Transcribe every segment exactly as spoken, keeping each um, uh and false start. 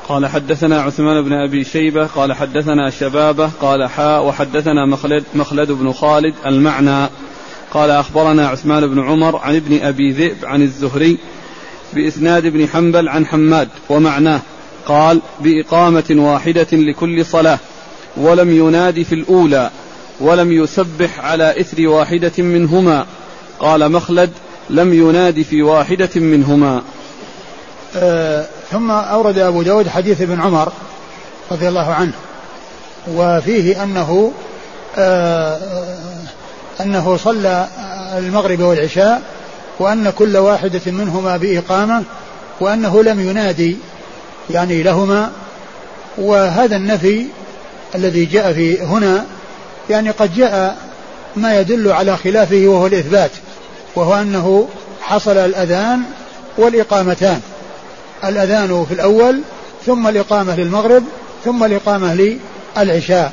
قال حدثنا عثمان بن أبي شيبة قال حدثنا شبابة قال حاء وحدثنا مخلد, مخلد بن خالد المعنى قال أخبرنا عثمان بن عمر عن ابن أبي ذئب عن الزهري بإسناد ابن حنبل عن حماد ومعناه قال بإقامة واحدة لكل صلاة ولم ينادي في الأولى ولم يسبح على إثر واحدة منهما. قال مخلد لم ينادي في واحدة منهما. آه ثم أورد أبو داود حديث ابن عمر رضي الله عنه وفيه أنه آه أنه صلى المغرب والعشاء وأن كل واحدة منهما بإقامة وأنه لم ينادي يعني لهما. وهذا النفي الذي جاء في هنا يعني قد جاء ما يدل على خلافه وهو الإثبات، وهو أنه حصل الأذان والإقامتان، الأذان في الأول ثم الإقامة للمغرب ثم الإقامة للعشاء.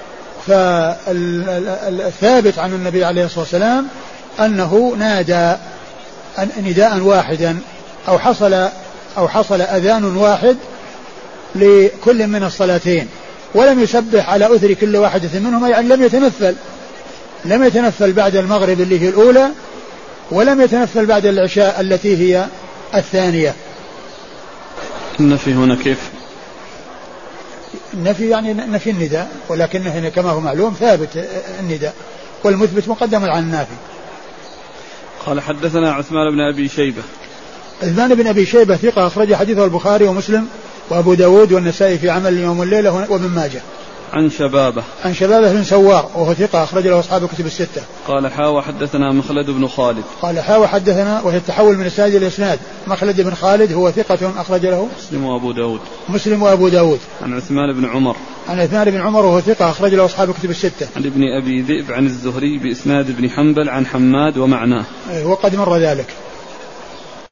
فالثابت عن النبي عليه الصلاة والسلام أنه نادى نداء واحدا أو حصل أو حصل أذان واحد لكل من الصلاتين ولم يسبح على أثر كل واحدة منهما، يعني لم يتنفل لم يتنفل بعد المغرب اللي هي الأولى ولم يتنفل بعد العشاء التي هي الثانية. النفي هنا كيف؟ النفي يعني نفي النداء، ولكنه هنا كما هو معلوم ثابت النداء والمثبت مقدم على النافي. قال حدثنا عثمان بن أبي شيبة. عثمان بن أبي شيبة ثقة أخرج حديثه البخاري ومسلم وأبو داود والنسائي في عمل اليوم والليلة وابن ماجه. عن شبابه عن شبابه بن سوار وهو ثقة أخرج له أصحاب الكتب الستة. قال حا وحدثنا مخلد بن خالد. قال حا وحدثنا وهي التحول من السند إلى الإسناد. مخلد بن خالد هو ثقة أخرج له مسلم وأبو داود. مسلم وأبو داود. عن عثمان بن عمر. عن عثمان بن عمر وهو ثقة أخرج له أصحاب الكتب الستة. عن ابن أبي ذئب عن الزهري بإسناد ابن حنبل عن حماد ومعناه. وقد مر ذلك.